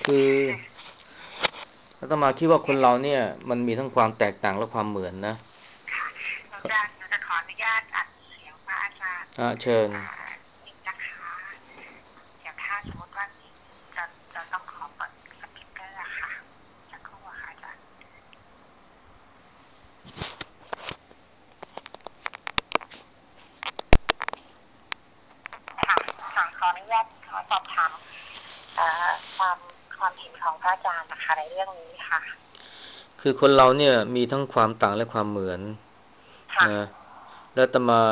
คืออาตมาคิดว่าคนเราเนี่ยมันมีทั้งความแตกต่างและความเหมือนนะค่ะหนูจะขออนุญาตอัดเสียงพระอาจารย์เชิญนิดนะคะเดี๋ยวถ้าสมมติว่ามีจะจะต้องขอเปิดสปีกเกอร์อะค่ะสักครู่อะค่ะอาจารย์ค่ะขออนุญาตขอสอบถามความความเห็นของพระอาจารย์นะคะในเรื่องนี้ค่ะคือคนเราเนี่ยมีทั้งความต่างและความเหมือนค่ะนะแล้วอาตมา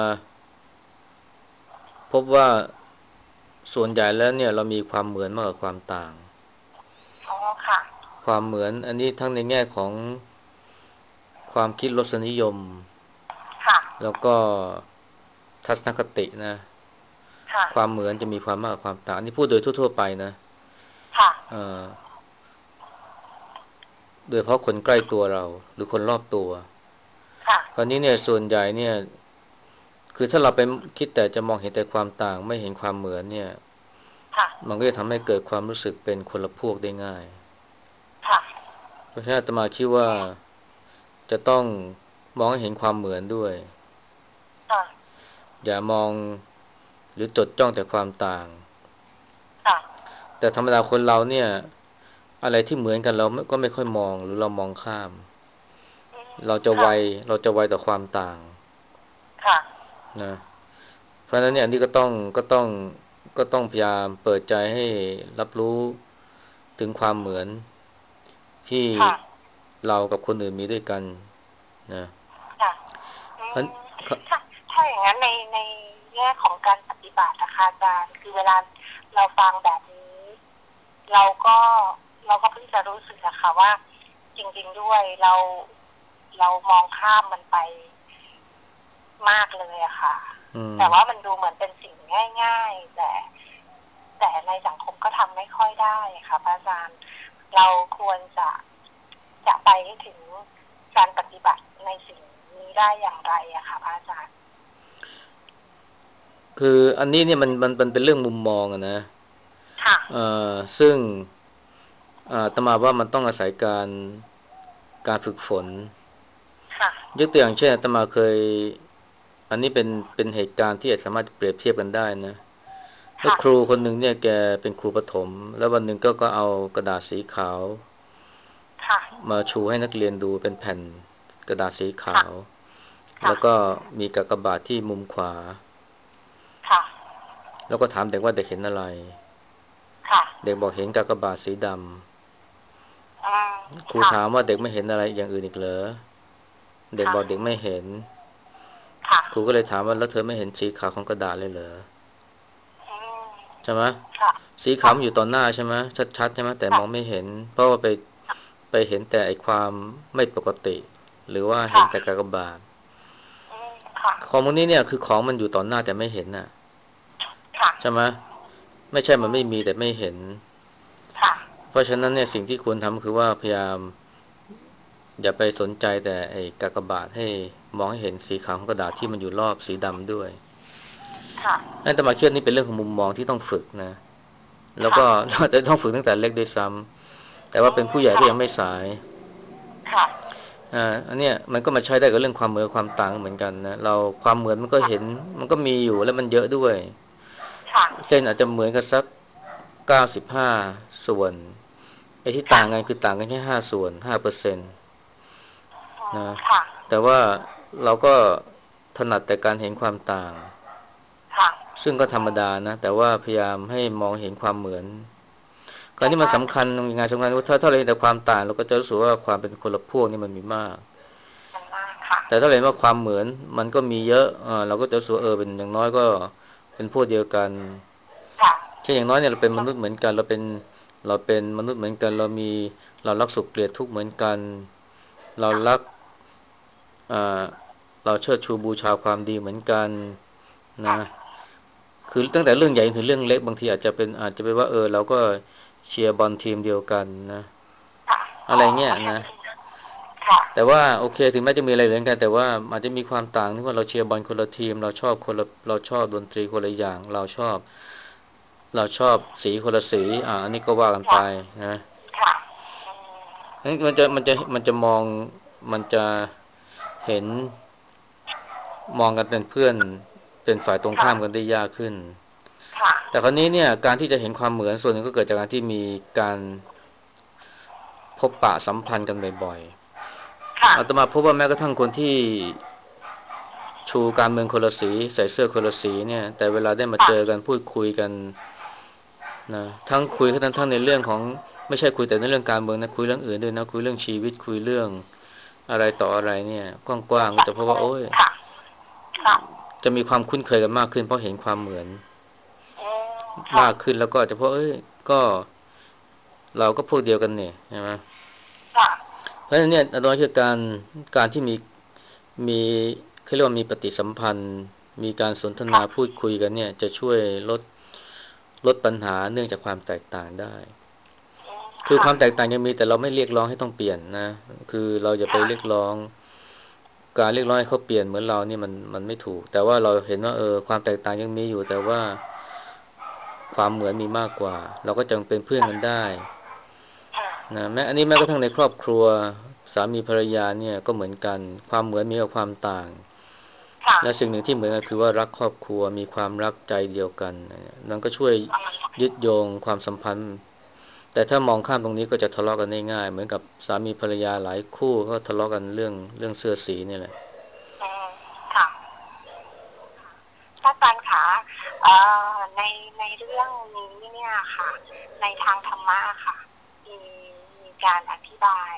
พบว่าส่วนใหญ่แล้วเนี่ยเรามีความเหมือนมากกว่าความต่างอ๋อค่ะความเหมือนอันนี้ทั้งในแง่ของความคิดรสนิยมค่ะแล้วก็ทัศนคตินะค่ะความเหมือนจะมีความมากกว่าความต่างอันนี้พูดโดยทั่วๆไปนะค่ะเอ่อโดยเฉพาะคนใกล้ตัวเราหรือคนรอบตัวค่ะคราวนี้เนี่ยส่วนใหญ่เนี่ยคือถ้าเราไปคิดแต่จะมองเห็นแต่ความต่างไม่เห็นความเหมือนเนี่ยค่ะมันก็จะทำให้เกิดความรู้สึกเป็นคนละพวกได้ง่ายค่ะเพราะฉะนั้นอาตมาคิดว่าจะต้องมองให้เห็นความเหมือนด้วยค่ะอย่ามองหรือจดจ้องแต่ความต่างค่ะแต่ธรรมดาคนเราเนี่ยอะไรที่เหมือนกันเราก็ไม่ค่อยมองหรือเรามองข้ามเราจะไวค่ะเราจะไวต่อความต่างค่ะนะเพราะฉะนั้นเนี่ยอันนี้ก็ต้องพยายามเปิดใจให้รับรู้ถึงความเหมือนที่ค่ะเรากับคนอื่นมีด้วยกันนะค่ะอืเพราะมถ้าถ้าอย่างนั้นในแง่ของการปฏิบัตินะคะอาจารย์คือเวลาเราฟังแบบนี้เราก็เราก็เพิ่งจะรู้สึกอะค่ะว่าจริงๆด้วยเรามองข้ามมันไปมากเลยอะค่ะอืมแต่ว่ามันดูเหมือนเป็นสิ่งง่ายๆแต่ในสังคมก็ทำไม่ค่อยได้ค่ะพระอาจารย์เราควรจะไปให้ถึงการปฏิบัติในสิ่งนี้ได้อย่างไรอะค่ะพระอาจารย์คืออันนี้เนี่ยมันเป็นเรื่องมุมมองอะนะค่ะซึ่งอาตมาว่ามันต้องอาศัยการฝึกฝนค่ะยกตัวอย่างเช่นอาตมาเคยอันนี้เป็นเหตุการณ์ที่สามารถเปรียบเทียบกันได้นะก็ค่ะครูคนหนึ่งเนี่ยแกเป็นครูประถมแล้ววันหนึ่งก็เอากระดาษสีขาวค่ะมาชูให้นักเรียนดูเป็นแผ่นกระดาษสีขาค่ะวค่ะแล้วก็มีกากบาทที่มุมขวาค่ะแล้วก็ถามเด็กว่าเด็กเห็นอะไรค่ะเด็กบอกเห็นกากบาทสีดอืมำครูค่ะถามว่าเด็กไม่เห็นอะไรอย่างอื่นอีกเหรอเด็กค่ะบอกเด็กไม่เห็นค่ะครูก็เลยถามว่าแล้วเธอไม่เห็นสีขาวของกระดาษเลยเหรออืมใช่ไหมค่ะสีขาวค่ะมันอยู่ต่อหน้าใช่ไหมชัดๆใช่ไหมแต่มค่ะองไม่เห็นเพราะว่าไปเห็นแต่ไอความไม่ปกติหรือว่าเห็นค่ะแต่กากบาทอืมค่ะของพวกนี้เนี่ยคือของมันอยู่ต่อหน้าแต่ไม่เห็นน่ะค่ะใช่ไหมไม่ใช่อืมันไม่มีมแต่ไม่เห็นค่ะเพราะฉะนั้นเนี่ยสิ่งที่ควรทำคือว่าพยายามอย่าไปสนใจแต่ไอ้กากบาทให้มองให้เห็นสีขาวของกระดาษที่มันอยู่รอบสีดำด้วยค่ะนั่นแต่มาเชื่อนี่เป็นเรื่องของมุมมองที่ต้องฝึกนะแล้วค่ะก็เราจะต้องฝึกตั้งแต่เล็กด้วยซ้ำแต่อืว่าเป็นมผู้ใหญ่ก็ค่ะยังไม่สายค่ะอันเนี้ยมันก็มาใช้ได้กับเรื่องความเหมือนความต่างเหมือนกันนะเราความเหมือนมันก็เห็นมันก็มีอยู่แล้วมันเยอะด้วยค่ะเช่นอาจจะเหมือนกันสัก95ส่วนไอ้ที่ค่ะต่างกันคือต่างกันแค่5 ส่วน5% อืมนะค่ะแต่ว่าเราก็ถนัดแต่การเห็นความต่างค่ะซึ่งก็ธรอืมรมดานะแต่ว่าพยายามให้มองเห็นความเหมือนการอย่างที่มันมากสำคัญยังไงสำคัญว่าถ้าเราเห็นแต่ความต่างเราก็จะรู้สึกว่าความเป็นคนละพวกนี่มันมีมากอย่างมากค่ะแต่ถ้าเราเห็นว่าความเหมือนมันก็มีเยอะเราก็จะรู้สึกว่าเป็นอย่างน้อยก็เป็นพวกเดียวกันค่ะเช่นอย่างน้อยเนี่ยเราเป็นมนุษย์เหมือนกันเราเป็นมนุษย์เหมือนกันเรารักสุขเกลียดทุกข์เหมือนกันเราค่ะรักอ่าเราเชิดชูบูชาความดีเหมือนกันค่ะนะคือตั้งแต่เรื่องใหญ่ถึงเรื่องเล็กบางทีอาจจะเป็นว่าเราก็เชียร์บอลทีมเดียวกันนะค่ะอ๋ออะไรเงี้ยนะค่ะแต่ว่าโอเคถึงแม้จะมีอะไรเหมือนกันแต่ว่าอาจจะมีความต่างที่ว่าเราเชียร์บอลคนละทีมเราชอบดนตรีคนละอย่างเราชอบเราชอบสีคนละสีอันนี้ก็ว่ากันไปค่ะนะค่ะอืมมันจะมองมันจะเห็นมองกันเป็นเพื่อนเป็นฝ่ายตรงค่ะข้ามกันได้ยากขึ้นค่ะแต่คราวนี้เนี่ยการที่จะเห็นความเหมือนส่วนหนึ่งก็เกิดจากการที่มีการพบปะสัมพันธ์กันบ่อยค่ะๆอาตมาพบว่าแม้กระทั่งคนที่ชูการเมืองคนละสีใส่เสื้อคนละสีเนี่ยแต่เวลาได้มาเจอค่ะกันพูดคุยกันนะทั้งคุยทั้งในเรื่องของไม่ใช่คุยแต่ในเรื่องการเมืองนะคุยเรื่องอื่นด้วยนะคุยเรื่องชีวิตคุยเรื่องอะไรต่ออะไรเนี่ยกว้างๆก็จะพบว่าโอ้ยค่ะค่ะจะมีความคุ้นเคยกันมากขึ้นเพราะเห็นความเหมือนอืมค่ะมากขึ้นแล้วก็อาจจะเพราะเอ้ยก็เราก็พวกเดียวกันเนี่ยใช่ไหมค่ะเพราะฉะนั้นเนี่ยอาตมาคือการที่มีเขาเรียกว่ามีปฏิสัมพันธ์มีการสนทนาค่ะพูดคุยกันเนี่ยจะช่วยลดปัญหาเนื่องจากความแตกต่างได้อืมคือคค่ะวามแตกต่างยังมีแต่เราไม่เรียกร้องให้ต้องเปลี่ยนนะคือเราจะไปค่ะเรียกร้องการเรียกร้องให้เขาเปลี่ยนเหมือนเรานี่มันไม่ถูกแต่ว่าเราเห็นว่าความแตกต่างยังมีอยู่แต่ว่าความเหมือนมีมากกว่าเราก็จะเป็นเพื่อนกันได้ค่ะนะแม้กระทั่งในครอบครัวสามีภรรยาเนี่ยก็เหมือนกันความเหมือนมีกับความต่างค่ะและสิ่งหนึ่งที่เหมือนกันคือว่ารักครอบครัวมีความรักใจเดียวกันนั่นก็ช่วยยึดโยงความสัมพันธ์แต่ถ้ามองข้ามตรงนี้ก็จะทะเลาะกันได้ง่ายเหมือนกับสามีภรรยาหลายคู่ก็ทะเลาะกันเรื่องเสื้อสีนี่แหละอืมค่ะพระอาจารย์คะในเรื่องนี้เนี่ยค่ะในทางธรรมะค่ะมีการอธิบาย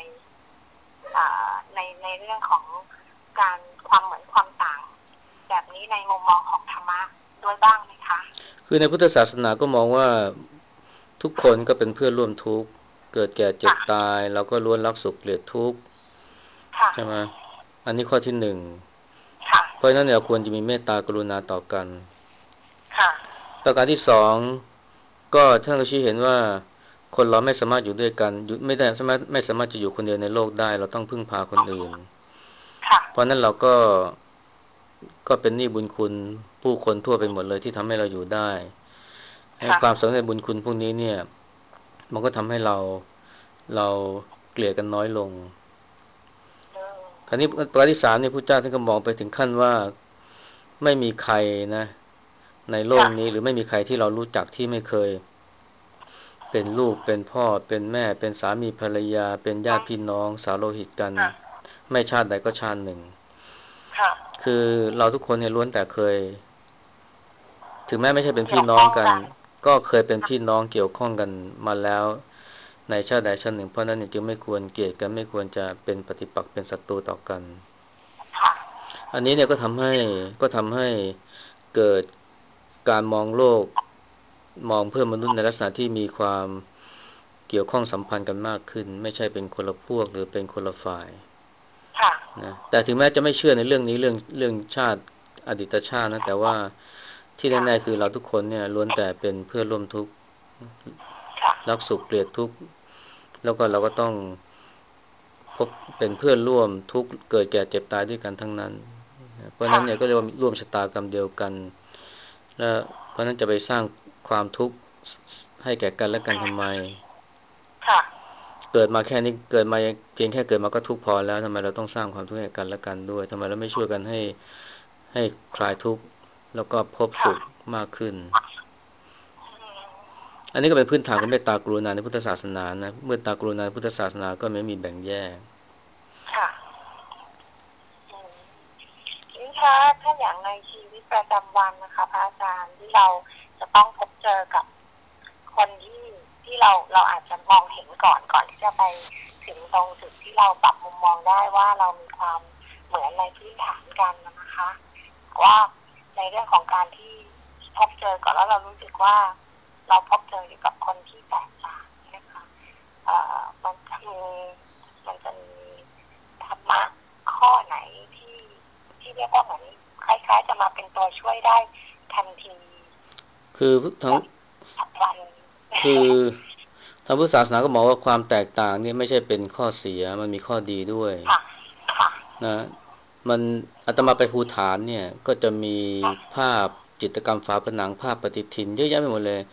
ในเรื่องของการความเหมือนความต่างแบบนี้ในมุมมองของธรรมะด้วยบ้างไหมคะคือในพุทธศาสนาก็มองว่าทุกคนก็เป็นเพื่อนร่วมทุกข์เกิดแก่เจ็บค่ะตายเราก็ล้วนรักสุขเกลียดทุกข์ค่ะใช่ไหมอันนี้ข้อที่หนึ่งค่ะเพราะฉะนั้นเนี่ยควรจะมีเมตตากรุณาต่อกันค่ะประการที่สอง ก็ท่านก็ชี้เห็นว่าคนเราไม่สามารถอยู่ด้วยกันอยู่ไม่สามารถจะอยู่คนเดียวในโลกได้เราต้องพึ่งพาคนอื่นค่ะเพราะนั้นเราก็เป็นหนี้บุญคุณผู้คนทั่วไปหมดเลยที่ทำให้เราอยู่ได้ให้ค่ะความสำเร็จบุญคุณพวกนี้เนี่ยมันก็ทำให้เราเกลียดกันน้อยลงอืมคราวนี้ประการที่สามเนี่ยพระเจ้าท่านก็มองไปถึงขั้นว่าไม่มีใครนะในโลกค่ะนี้หรือไม่มีใครที่เรารู้จักที่ไม่เคย เป็นลูกเป็นพ่อเป็นแม่เป็นสามีภรรยาเป็นญาติพี่น้องสาวโลหิตกันค่ะไม่ชาติใดก็ชาติหนึ่งค่ะคือเราทุกคนเนี่ยล้วนแต่เคยถึงแม้ไม่ใช่เป็นพี่เกี่ยวน้องกันข้องกันก็เคยเป็นพี่น้องเกี่ยวข้องกันมาแล้วในชาติใดชาติหนึ่งเพราะนั้นเนี่ยจึงไม่ควรเกลียดกันไม่ควรจะเป็นปฏิปักษ์เป็นศัตรูต่อกันค่ะอันนี้เนี่ยก็ทำให้เกิดการมองโลกมองเพื่อนมนุษย์ในลักษณะที่มีความเกี่ยวข้องสัมพันธ์กันมากขึ้นไม่ใช่เป็นคนละพวกหรือเป็นคนละฝ่ายค่ะนะแต่ถึงแม้จะไม่เชื่อในเรื่องนี้เรื่องชาติอดีตชาตินะแต่ว่าที่ค่ะแน่ๆคือเราทุกคนเนี่ยล้วนแต่เป็นเพื่อนร่วมทุกข์ค่ะรักสุขเกลียดทุกข์แล้วก็เราก็ต้องพบเป็นเพื่อนร่วมทุกข์เกิดแก่เจ็บตายด้วยกันทั้งนั้นเพราะฉะนั้นเนี่ยก็เรียกว่าร่วมชะตากรรมเดียวกันและเพราะฉะนั้นจะไปสร้างความทุกข์ให้แก่กันและกันทำไมค่ะเกิดมาแค่นี้เกิดมาเพียงแค่เกิดมาก็ทุกข์พอแล้วทำไมเราต้องสร้างความทุกข์ให้กันและกันด้วยทำไมเราไม่ช่วยกันให้คลายทุกข์แล้วก็พบค่ะสุขมากขึ้นอืมอันนี้ก็เป็นพื้นฐานของเมตตากรุณาในพุทธศาสนานะเมตตากรุณาในพุทธศาสนาก็ไม่มีแบ่งแยกค่ะอืมนี่ถ้าอย่างในชีวิตประจำวันนะคะพระอาจารย์ที่เราจะต้องพบเจอกับคนที่เราอาจจะมองเห็นก่อนที่จะไปถึงตรงจุดที่เราปรับมุมมองได้ว่าเรามีความเหมือนในพื้นฐานกันนะคะว่าในเรื่องของการที่พบเจอก่อนแล้วเรารู้สึกว่าเราพบเจออยู่กับคนที่แตกต่างนะคะมันคือมันจะมีธรรมะข้อไหนที่เรียกว่าเหมือนคล้ายๆจะมาเป็นตัวช่วยได้ทันทีคือทั้งแบบฉับพลันคือทางพุทธศาสนาก็มองว่าความแตกต่างนี่ไม่ใช่เป็นข้อเสียมันมีข้อดีด้วยค่ะค่ะนะมันอาตมาไปภูฐานเนี่ยก็จะมีค่ะภาพจิตรกรรมฝาผนังภาพปฏิทินเยอะแยะไปหมดเลย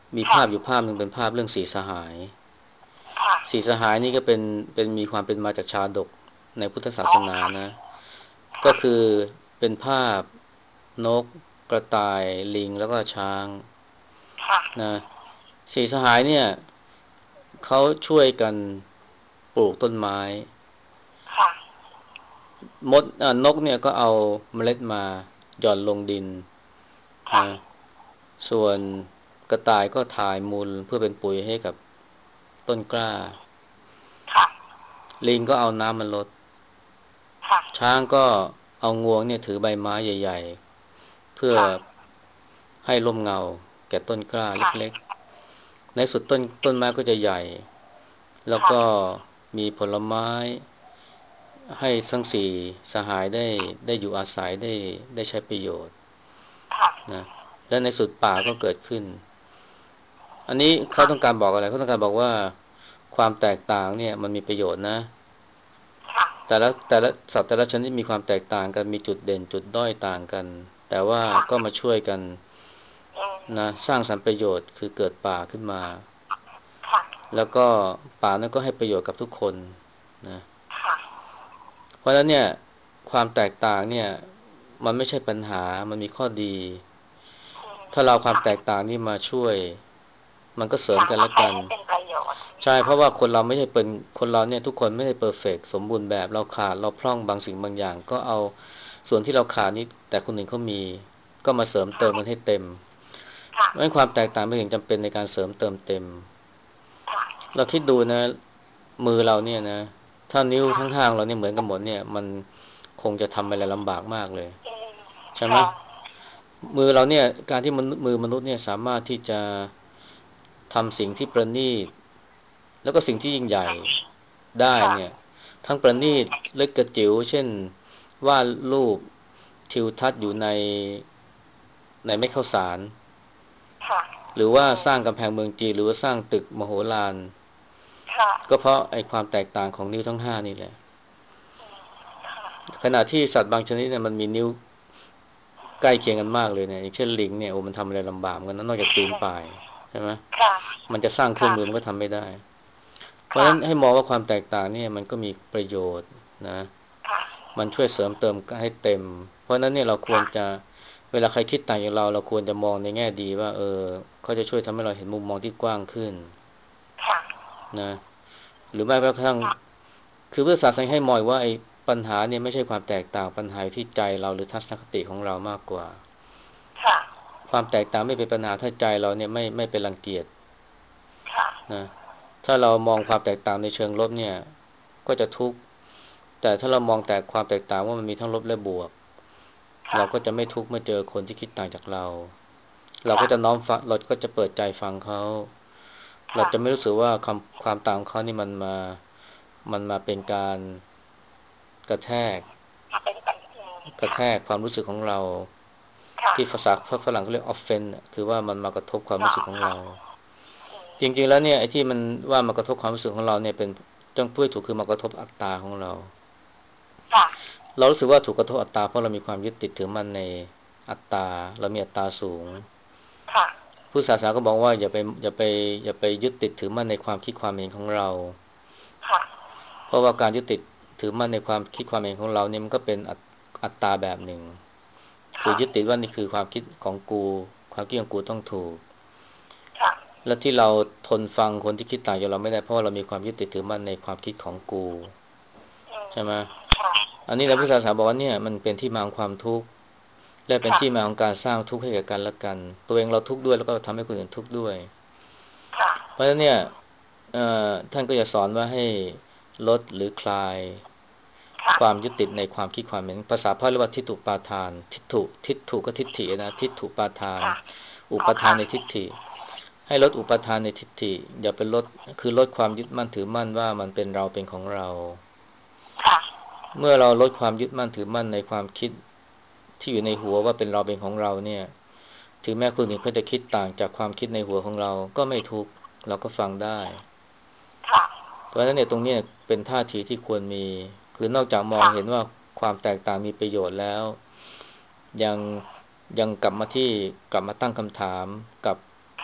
มีภาพอยู่ภาพหนึ่งเป็นภาพเรื่องสีสหายค่ะสีสหายนี่ก็เป็นมีความเป็นมาจากชาดกในพุทธศาอ๋อสนานะก็ค่ะคือเป็นภาพนกกระต่ายลิงแล้วก็ช้างค่ะนะสีสหายเนี่ยเขาช่วยกันปลูกต้นไม้ค่ะนกเนี่ยก็เอาเมล็ดมาหย่อนลงดินค่ะนะส่วนกระต่ายก็ถ่ายมูลเพื่อเป็นปุ๋ยให้กับต้นกล้าค่ะลิงก็เอาน้ำมันลดค่ะช้างก็เอางวงเนี่ยถือใบไม้ใหญ่ๆเพื่อค่ะให้ร่มเงาแก่ต้นกล้าค่ะเล็กๆในสุดต้นไม้ก็จะใหญ่แล้วค่ะก็มีผลไม้ให้ทั้งสี่สหายได้อยู่อาศัยได้ใช้ประโยชน์ค่ะนะและในสุดป่าก็เกิดขึ้นอันนี้เขาค่ะต้องการบอกอะไรเขาต้องการบอกว่าความแตกต่างเนี่ยมันมีประโยชน์นะค่ะแต่ละสัตว์แต่ละชนิดมีความแตกต่างกันมีจุดเด่นจุดด้อยต่างกันแต่ว่าค่ะก็มาช่วยกันอืมนะสร้างสรรค์ประโยชน์คือเกิดป่าขึ้นมาค่ะแล้วก็ป่านั้นก็ให้ประโยชน์กับทุกคนนะค่ะเพราะฉะนั้นเนี่ยความแตกต่างเนี่ยมันไม่ใช่ปัญหามันมีข้อดีอืมถ้าเราเอาความค่ะแตกต่างนี่มาช่วยมันก็เสริมค่ะกันมาและกันใช้ให้เป็นประโยชน์ใช่เพค่ะราะว่าคนเราไม่ใช่เป็นคนเราเนี่ยทุกคนไม่ได้เพอร์เฟกต์สมบูรณ์แบบเราขาดเราพร่องบางสิ่งบางอย่างก็เอาส่วนที่เราขาดนี้แต่คนอื่นเขามีก็มาเสริมเติค่ะมมันให้เต็มค่ะไม่ความแตกต่างไม่ถึงจำเป็นในการเสริมเติมเต็มค่ะเราคิดดูนะมือเราเนี่ยนะถ้านิ้วค่ะทั้งห้างเราเนี่ยเหมือนกันหมดเนี่ยมันคงจะทำอะไรลำบากมากเลยอืมใช่ไหมค่ะมือเราเนี่ยการที่มือมนุษย์เนี่ยสามารถที่จะทำสิ่งที่ประณีตแล้วก็สิ่งที่ยิ่งใหญ่ค่ะได้ค่ะเนี่ยทั้งประอืณีตมเล็กกระจิ๋วเช่นวาดรูปทิวทัศน์อยู่ในไม้ข้าวสารค่ะหรืออืว่าสร้างมกำแพงเมืองจีนหรือว่าสร้างตึกมโหฬารค่ะก็เพราะไอ้ความแตกต่างของนิ้วทั้งห้านี่แหละอืมค่ะขณะที่สัตว์บางชนิดเนี่ยมันมีนิ้วใกล้เคียงกันมากเลยเนี่ยอย่างเช่นลิงเนี่ยโอ้มันทำอะไรลำบากเหมือนกันนะนอกจากปีนป่ายใช่ไหมค่ะมันจะสร้างเครื่องค่ะมือมันก็ทำไม่ได้เพราะฉะค่ะนั้นให้มองว่าความแตกต่างเนี่ยมันก็มีประโยชน์นะค่ะมันช่วยเสริมเติมให้เต็ม เพราะฉะนั้นเนี่ยเราควรค่ะจะเวลาใครคิดต่างจากเราควรจะมองในแง่ดีว่าเขาจะช่วยทำให้เราเห็นมุมมองที่กว้างขึ้นค่ะนะหรือแม้กระทั่งคือพุทธศาสนาให้มองว่าไอ้ปัญหาเนี่ยไม่ใช่ความแตกต่างปัญหาที่ใจเราหรือทัศนคติของเรามากกว่าค่ะความแตกต่างไม่เป็นปัญหาถ้าใจเราเนี่ยไม่เป็นรังเกียจค่ะนะถ้าเรามองความแตกต่างในเชิงลบเนี่ยก็จะทุกข์แต่ถ้าเรามองแต่ความแตกต่างว่ามันมีทั้งลบและบวกค่ะเราก็จะไม่ทุกข์เมื่อเจอคนที่คิดต่างจากเรา เราก็ค่ะจะน้อมฟังเราก็จะเปิดใจฟังเขา เราค่ะจะไม่รู้สึกว่าความต่างของเขานี่มันมาเป็นการกระแทกมาเป็นปัญหาค่ะกระแทกความรู้สึกของเราค่ะที่ภาษาฝรั่งเขาเรียก offense คือว่ามันมากระทบความอ๋อรู้สึกของค่ะเราอืมจริงๆแล้วเนี่ยไอ้ที่มันว่ามากระทบความรู้สึกของเราเนี่ยเป็นต้องพูดถูกคือมากระทบอัตตาของเราค่ะเรารู้สึกว่าถูกกระทบอัตตาเพราะเรามีความยึดติดถือมั่นในอัตตาเรามีอัตตาสูงค่ะผู้ศาสนาก็บอกว่าอย่าไปยึดติดถือมั่นในความคิดความเห็นของเราค่ะเพราะว่าการยึดติดถือมั่นในความคิดความเห็นของเราเนี่ยมันก็เป็นอัตตาแบบหนึ่งคือค่ะยึดติดว่านี่คือความคิดของกูความคิดของกูต้องถูกค่ะและที่เราทนฟังคนที่คิดต่างจากเราไม่ได้เพราะเรามีความยึดติดถือมั่นในความคิดของกูอืมใช่ไหมค่ะอันนี้ในพุทธศาสนาบอกว่าเนี่ยมันเป็นที่มาของความทุกข์และเป็นค่ะที่มาของการสร้างทุกข์ให้แก่กันและกันตัวเองเราทุกข์ด้วยแล้วก็ทำให้คนอื่นทุกข์ด้วยค่ะเพราะฉะนั้นเนี่ยท่านก็จะสอนว่าให้ลดหรือคลายค่ะความยึดติดในความคิดความเห็นภาษาพระเรียกว่าทิฏฐุปาทานทิฏฐุก็ทิฏฐินะทิฏฐุปาทานค่ะอุอ๋อค่ะปทานในทิฏฐิให้ลดอุปทานในทิฏฐิอย่าไปลดคือลดความยึดมั่นถือมั่นว่ามันเป็นเราเป็นของเราค่ะเมื่อเราลดความยึดมั่นถือมั่นในความคิดที่อยู่ในหัวว่าเป็นเราเป็นของเราเนี่ยถึงแม้คนอื่นเขาจะคิดต่างจากความคิดในหัวของเราก็ไม่ทุกข์เราก็ฟังได้ค่ะเพราะฉะนั้นเนี่ยตรงนี้เป็นท่าทีที่ควรมีคือนอกจากมองค่ะเห็นว่าความแตกต่างมีประโยชน์แล้วยังยังกลับมาตั้งคำถามกับค่ะ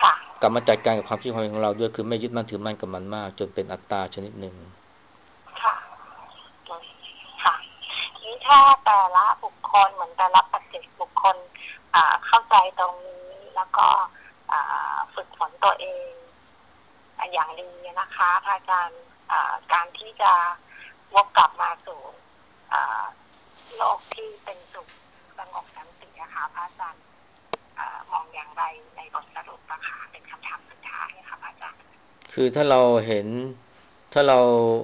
กลับมาจัดการกับความคิดความเห็นของเราด้วยคือไม่ยึดมั่นถือมั่นกับมันมากจนเป็นอัตตาชนิดหนึ่งค่ะอืมค่ะนี่ถ้าแต่ละบุคคลเหมือนแต่ละปัจเจกบุคคลเข้าใจตรงนี้แล้วก็ฝึกฝนตัวเองอย่างดีนะคะพระอาจารย์การที่จะวกกลับมาสู่โลกที่เป็นสุขสงบสันติอะค่ะพระอาจารย์มองอย่างไรในบทสรุปนะคะเป็นคำถามสุดท้ายค่ะพระอาจารย์คือถ้าเราเห็นถ้าเรา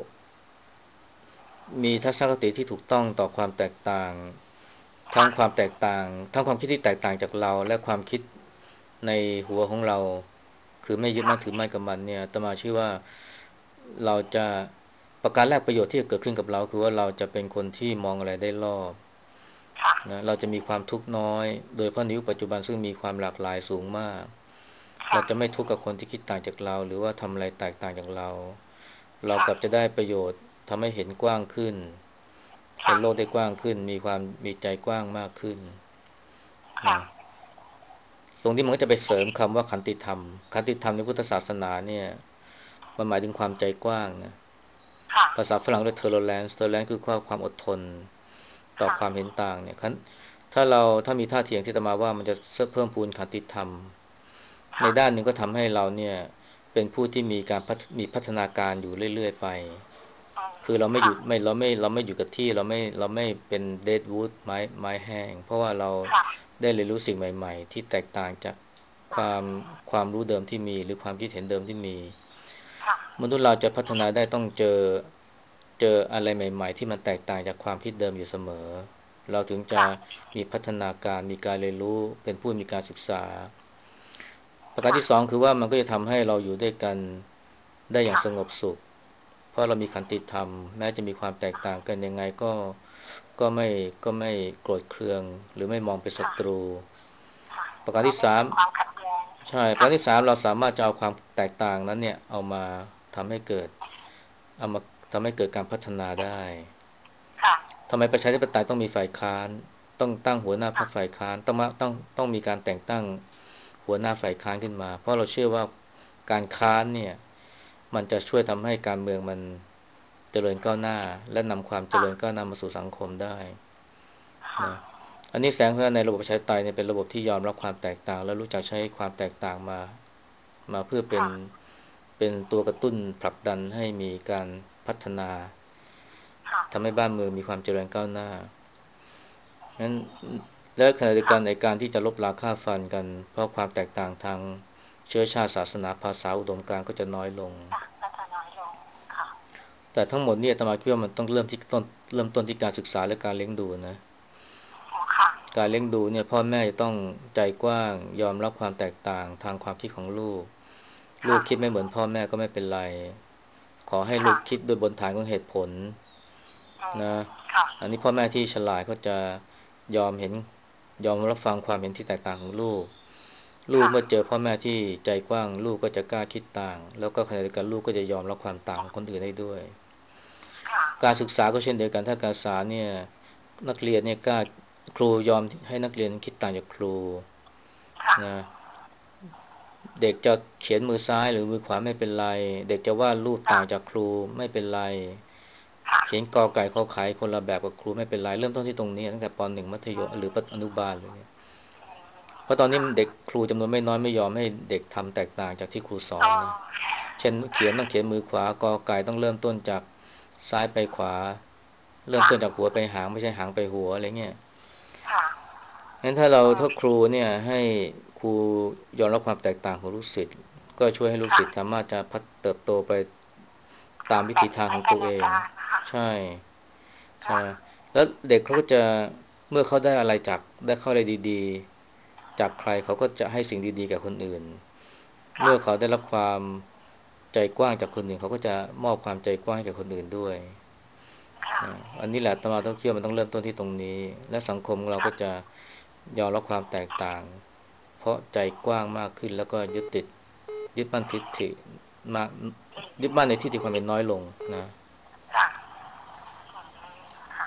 มีทัศนคติที่ถูกต้องต่อความแตกต่างทั้งค่ะความแตกต่างทั้งความคิดที่แตกต่างจากเราและความคิดในหัวของเราคือไม่ยึดค่ะมั่นถือมั่นกับมันเนี่ยอาตมาเชื่อว่าเราจะประการแรกประโยชน์ที่จะเกิดขึ้นกับเราคือว่าเราจะเป็นคนที่มองอะไรได้รอบค่ะนะเราจะมีความทุกข์น้อยโดยเฉพาะในยุคปัจจุบันซึ่งมีความหลากหลายสูงมากเราค่ะจะไม่ทุกข์กับคนที่คิดต่างจากเราหรือว่าทำอะไรแตกต่างจากเราเราค่ะกลับจะได้ประโยชน์ทำให้เห็นกว้างขึ้นเห็ค่ะนโลกได้กว้างขึ้นมีความมีใจกว้างมากขึ้นค่ะนะตรงที่มันก็จะไปเสริมคำว่าขันติธรรมขันติธรรมในพุทธศาสนาเนี่ยมันหมายถึงความใจกว้างนะค่ะภาษาฝรั่งเรียก tolerance tolerance คือความอดทนต่อค่ะความเห็นต่างเนี่ยถ้ามีท่าทีอย่างที่อาตมาว่ามันจะเพิ่มพูนขันติธรรมในค่ะด้านหนึ่งก็ทำให้เราเนี่ยเป็นผู้ที่มีการมีพัฒนาการอยู่เรื่อยๆไปอืมคือเราไม่หค่ะยุดไม่เราไม่อยู่กับที่เราไม่เป็นเดดวูดไม้แห้งเพราะว่าเราค่ะได้เรียนรู้สิ่งใหม่ๆที่แตกต่างจากคค่ะวามความรู้เดิมที่มีหรือความคิดเห็นเดิมที่มีค่ะมนุษย์เราจะพัฒนาได้ต้องเจออะไรใหม่ๆที่มันแตกต่างจากความคิดเดิมอยู่เสมอเราถึงจะค่ะมีพัฒนาการมีการเรียนรู้เป็นผู้มีการศึกษาประการค่ะที่สองคือว่ามันก็จะทำให้เราอยู่ด้วยกันได้อย่างค่ะสงบสุข เพราะเรามีขันติธรรมแม้จะมีความแตกต่างกันยังไงก็ไม่ก็ไม่โกรธเคืองหรือไม่มองเป็นศัค่ะตรูค่ะประการเราที่สามไม่มีความขัดแย้งใช่ประค่ะการที่สามเราสามารถจะเอาความแตกต่างนั้นเนี่ยเอามาทำให้เกิดเอามาทำให้เกิดการพัฒนาได้ค่ะทำไมประชาธิปไตยต้องมีฝ่ายค้านต้องตั้งหัวหน้าพรรค่ะคฝ่ายค้านต้องมีการแต่งตั้งหัวหน้าฝ่ายค้านขึ้นมาเพราะเราเชื่อว่าการค้านเนี่ยมันจะช่วยทำให้การเมืองมัน เจริญก้าวหน้าและนำความเจค่ะริญก้าวหน้ามาสู่สังคมได้ค่ะนะอันนี้แสดงว่าในระบบประชาธิปไตยเนี่ยเป็นระบบที่ยอมรับความแตกต่างและรู้จักใช้ความแตกต่างมาเพื่อค่ะเป็นตัวกระตุ้นผลักดันให้มีการพัฒนาค่ะทำให้บ้านเมืองมีความเจริญก้าวหน้านั้นและขณะเดียวกันในการที่จะลบราค่าฟันกันเพราะความแตกต่างทางเชื้อชาติศาสนาภาษาอุดมการณ์ก็จะน้อยลงค่ะก็จะน้อยลงค่ะแต่ทั้งหมดเนี่ยอาตมาคิดว่ามันต้องเริ่มต้นที่การศึกษาและการเลี้ยงดูนะอ๋อค่ะการเลี้ยงดูเนี่ยพ่อแม่จะต้องใจกว้างยอมรับความแตกต่างทางความคิดของลูกลูกค่ะคิดไม่เหมือนพ่อแม่ก็ไม่เป็นไรขอให้ลูค่ะกคิดโดยบนฐานของเหตุผลอืมนะค่ะอันนี้พ่อแม่ที่ฉลาดเขาจะยอมเห็นยอมรับฟังความเห็นที่แตกต่างของลูกลูกค่ะเมื่อเจอพ่อแม่ที่ใจกว้างลูกก็จะกล้าคิดต่างแล้วก็ขณะเดียวกันลูกก็จะยอมรับความต่างของคนอื่นได้ด้วยค่ะการศึกษาก็เช่นเดียวกันถ้าการศึกษาเนี่ยนักเรียนเนี่ยกล้าครูยอมให้นักเรียนคิดต่างจากครูค่ะนะ เด็กจะเขียนมือซ้ายหรือมือขวาไม่เป็นไรเด็กจะวาดรูปค่ะต่างจากครูไม่เป็นไรค่ะเขียนกอไก่ขอไข่คนละแบบกับครูไม่เป็นไรเริ่มต้นที่ตรงนี้ตั้งแต่ปหนึ่งมัธยอืมหรืออนุมบาลเลยเนี่ยอืมเพราะตอนนี้ค่ะเด็กครูจำนวนไม่น้อยไม่ยอมให้เด็กทำแตกต่างจากที่ครูสออ๋อนนะเช่นเขียนต้องเขียนมือขวากอไก่ต้องเริ่มต้นจากซ้ายไปขวาเริ่มค่ะต้นจากหัวไปหางไม่ใช่หางไปหัวอะไรเงี้ยค่ะงั้นถ้าครูเนี่ยให้ครูยอมรับความแตกต่างของลูกศิษย์ก็ช่วยให้ลูกค่ะศิษย์สามารถจะพัฒเติบโตไป ตาค่ะมวิแบบมีพัถีทางของฒนาตัวเองการนะคะใช่ใช่ค่ะไหมแล้วเด็กเขาก็จะเมื่อเขาได้อะไรจากได้เข้าอะไรดีๆจากใครเขาก็จะให้สิ่งดีๆกับคนอื่นเมื่อค่ะเขาได้รับความใจกว้างจากคนอื่นเขาก็จะมอบความใจกว้างให้กับคนอื่นด้วยค่ะนะอันนี้แหละอาตมาต้องเชื่อมันต้องเริ่มต้นที่ตรงนี้และสังคมเราก็ค่ะจะยอมรับความแตกต่างเพราะใจกว้างมากขึ้นแล้วก็ยึดมั่นทิฏฐิมากยึดมั่นในทิฏฐิความเป็นน้อยลงนะค่ะอืมค่ะ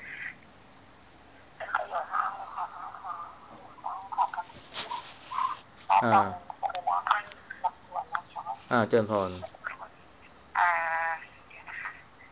เป็นประโยชน์มากเลยค่ะต้องขอบพระคุณพระอาอ่าจารย์เวลาท่านเจริญพรเอ่อเดี๋ยวนะคะ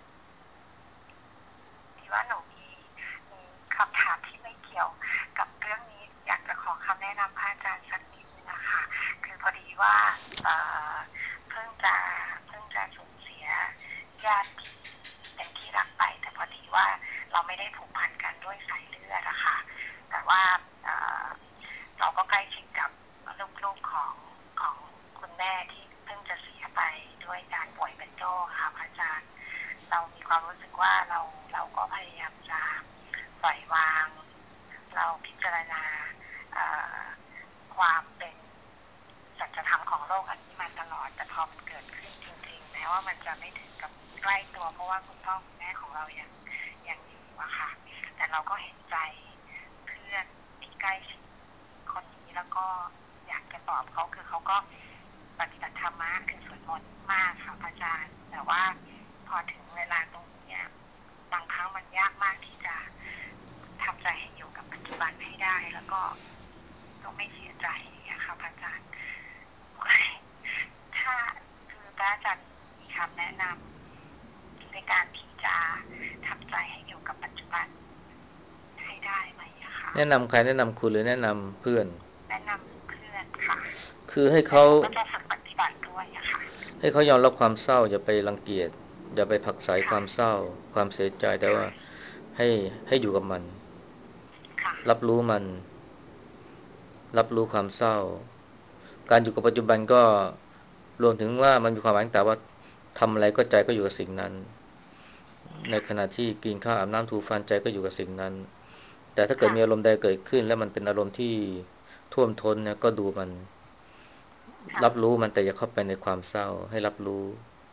ที่ว่าหนูมีคำถามที่ไม่เกี่ยวกับเรื่องนี้อยากจะขอคำแนะนำพระอาจารย์สักนิดนึงนะคะคือพอดีว่าเอ่อเพิ่งจะเพิ่งจะสูญเสียญาติที่เป็นที่รักไปแต่พอดีว่าเราไม่ได้ผูกพันกันด้วยสายเลือดอะค่ะแต่ว่าเอ่อเราก็ใกล้ชิดกับลูกๆของคุณแม่ที่เพิ่งจะเสียไปด้วยการป่วยเป็นโรคค่ะพระอาจารย์ เรามีความรู้สึกว่าเราก็พยายามจะปล่อยวางเราพิจารณาเอ่อความเป็นสัจธรรมของโลกอันนี้มาตลอดแต่พอมันเกิดขึ้นจริงๆแม้ว่ามันจะไม่ถึงกับใกล้ตัวเพราะว่าคุณพ่อคุณแม่ของเรายังอยู่อะค่ะแต่เราก็เห็นใจเพื่อนที่ใกล้ชิดคนนี้แล้วก็อยากจะตอบเขาคือเขาก็ปฏิบัติธรรมะคือสวดมนต์มากค่ะพระอาจารย์แต่ว่าพอถึงเวลาตรงนี้เนี่ยบางครั้งมันยากมากที่จะทำใจให้อยู่กับปัจจุบันให้ได้แล้วก็ไม่เสียใจอย่างเงี้ยค่ะพระอาจารย์ถ้าคือพระอาจารย์มีคำแนะนำในการที่จะทำใจให้อยู่กับปัจจุบันให้ได้ไหมอะคะแนะนำใครแนะนำคุณหรือแนะนำเพื่อนแนะนำเพื่อนค่ะคือให้เขาและหนูก็จะฝึกปฏิบัติด้วยอะค่ะให้เขายอมรับความเศร้าอย่าไปรังเกียจอย่าไปผลักไสคค่ะวามเศร้าความเสียใจแต่ว่าค่ะให้ให้อยู่กับมันค่ะรับรู้มันรับรู้ความเศร้าการอยู่กับปัจจุบันก็รวมถึงว่ามันมีความหมายแต่ว่าทำอะไรก็ใจก็อยู่กับสิ่งนั้นในขณะที่กินข้าวอาบน้ำถูฟันใจก็อยู่กับสิ่งนั้นแต่ถ้าเกิดค่ะมีอารมณ์ใดเกิดขึ้นแล้วมันเป็นอารมณ์ที่ท่วมท้นเนี่ยก็ดูมันค่ะรับรู้มันแต่อย่าเข้าไปในความเศร้าให้รับรู้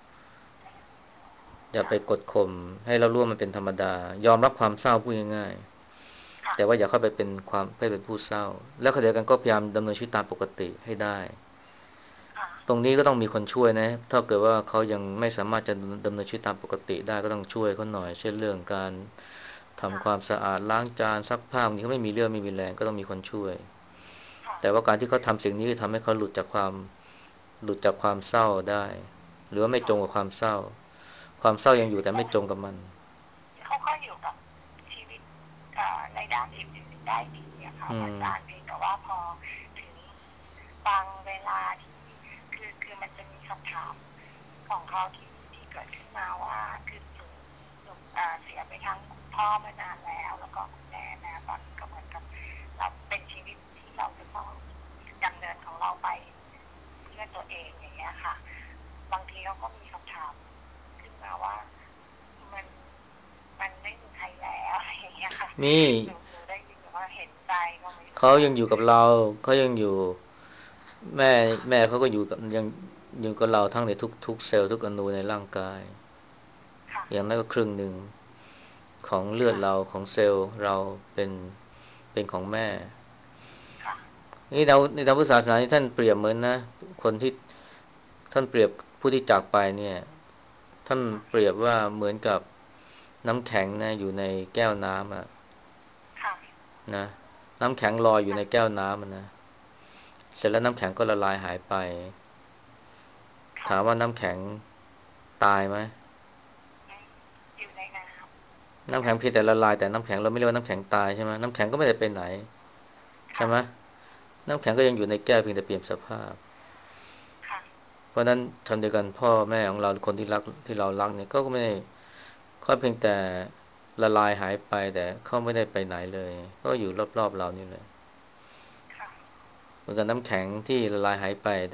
อย่าค่ะไปกดข่มให้เรารู้ว่ามันเป็นธรรมดายอมรับความเศร้าพูดง่ายๆค่ะแต่ว่าอย่าเข้าไปเป็นความให้เป็นผู้เศร้าแล้วขณะเดียวกันก็พยายามดำเนินชีวิตตามปกติให้ได้ค่ะตรงนี้ก็ต้องมีคนช่วยนะถ้าเกิดว่าเขายังไม่สามารถจะดำเนินชีวิตตามปกติได้ก็ต้องช่วยเขาหน่อยเช่นเรื่องการทำความค่ะสะอาดล้างจานซักผ้าบางทีเขาไม่มีเรื่องไม่มีแรงก็ต้องมีคนช่วยค่ะแต่ว่าการที่เขาทำสิ่งนี้ทำให้เขาหลุดจากความเศร้าได้หรือว่าไม่จค่ะมกับความเศร้าความเศร้ายังอยู่แต่ไม่จมกับมันเขาก็อยู่กับชีวิตในด้านอื่นๆได้ดีอะค่ะอืมอาจารย์เพียงแต่ว่าพอถึงบางเวลาที่คือมันจะมีคำถามของเขาที่เกิดขึ้นมาว่าคือหนูเสียไปทั้งคุณพ่อมานานแล้วก็คุณแม่แล้วตอนนี้ก็เหมือนกับเราเป็นชีวิตที่เราจะต้องดำเนินของเราไปเพื่อตัวเองอย่างเงี้ยค่ะบางทีเขาก็มีคำถามขึ้นมาว่ามันมันไม่มีใครแล้วอะไรอย่างเงี้ยค่ะมีหนูได้ยินแบบว่าเห็นใจก็ไม่รู้เขาว่ายังอยู่กับเราเขายังอยู่แม่แม่เขาก็อยู่กับยังอยู่กับเราทั้งในทุกเซลล์ทุกอนูในร่างกายค่ะอย่างน้อยก็ครึ่งหนึ่งของเลือดค่ะเราของเซลล์เราเป็นเป็นของแม่ค่ะนี่เราในทางพุทธศาสนาที่ท่านเปรียบเหมือนนะคนที่ท่านเปรียบผู้ที่จากไปเนี่ยท่านเปรียบว่าเหมือนกับน้ำแข็งนะอยู่ในแก้วน้ำอะค่ะนะน้ำแข็งลอยอยู่ค่ะในแก้วน้ำนะเสร็จแล้วน้ำแข็งก็ละลายหายไปถามว่าค่ะน้ำแข็งตายไหมอยู่ในน้น้ำำค่ะแข็งเพียงแต่ละลายแต่น้ำแข็งเราไม่เรียกว่าน้ำแข็งตายใช่ไหมน้ำแข็งก็ไม่ได้ไปไหนใช่ค่ะไหมน้ำแข็งก็ยังอยู่ในแก้วเพียงแต่เปลี่ยนสภาพค่ะเพราะนั้นทำเดียวกันพ่อแม่ของเราคนที่รักที่เรารักเนี่ยก็ไม่ได้เขาเพียงแต่ละลายหายไปแต่เขาไม่ได้ไปไหนเลยก็อยู่รอบๆเรานี่แหละค่ะเหมือนกับน้ำแข็งที่ละลายหายไปแต่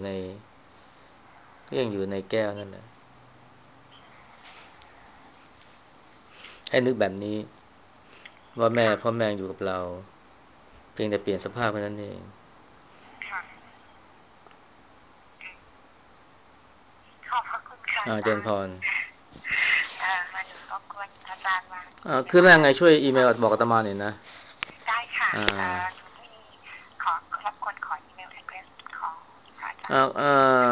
ก็ยังอยู่ในแก้วนั่นแหละให้นึกแบบนี้ว่าแม่ค่ะพ่อแม่อยู่กับเราเพียงแต่เปลี่ยนสภาพเท่านั้นเองค่ะขอบพระคุณค่ะอาเจริญพจารย์รมาหนูรบกวนอาจารย์มาเวขึ้นลามาไงช่วยอีเมลฟังบอกอาตมาหน่อยนะได้ค่ะอ่าหนูมีขอรบกวนขออีเมล address ของพระอาจารอ่าย์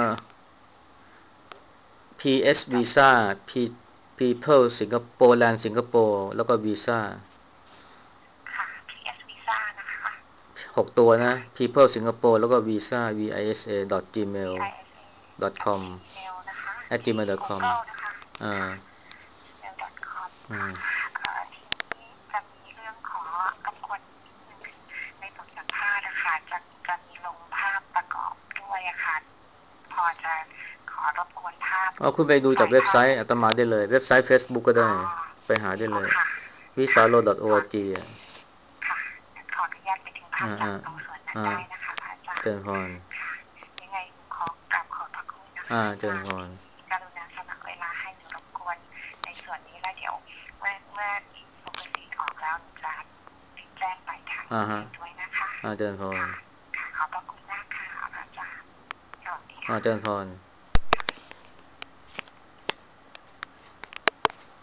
PS กับ Visa People สิงคโปร์แลนด์สิงคโปร์แล้วก็วีซ่าค่ะ PS Visa นะคะ 6 ตัวนะค่ะ People สิงคโปร์แล้วก็ Visa VISA gmail VISA .com gmail นะคะ @gmail.com Google นะคะอ่าค่ะ gmail.com ค่ะอืมทีนี้จะมีเรื่องขอรบกวนนิดนึงคือในบทสัมภาษณ์นะคะจะมีลงภาพประกอบด้วยอะค่ะพอจะขอรบกวนภาพเอาคุณไปดูจากเว็บไซถ่ายทอดต์อาตมาได้เลยเว็บไซต์ Facebook ก็อ๋อได้ไปหาได้เลยค่ะค่ะขอ visalo.org อ่ะค่ะขออนุญาตไปถึงภาพหลัอ่าอ่ากตรงส่วนนั้นอ่าได้นะคะพระอาจารย์เจริญพรค่ะยังไงหนูขอกราบขอบพระคุณนะคะอาเจริญพจารย์รที่กรุณาสละเวลาให้หนูรบกวนในส่วนนี้แล้วเดี๋ยวเมื่อสุภาษิตออกแล้วหนูจะแจ้งไปทางอีเมฮะลด้วยนะคะเจริญพรค่ะค่ะขอบพระคุณมากค่ะพระอาจารย์สวัสดีเจริญค่ะพร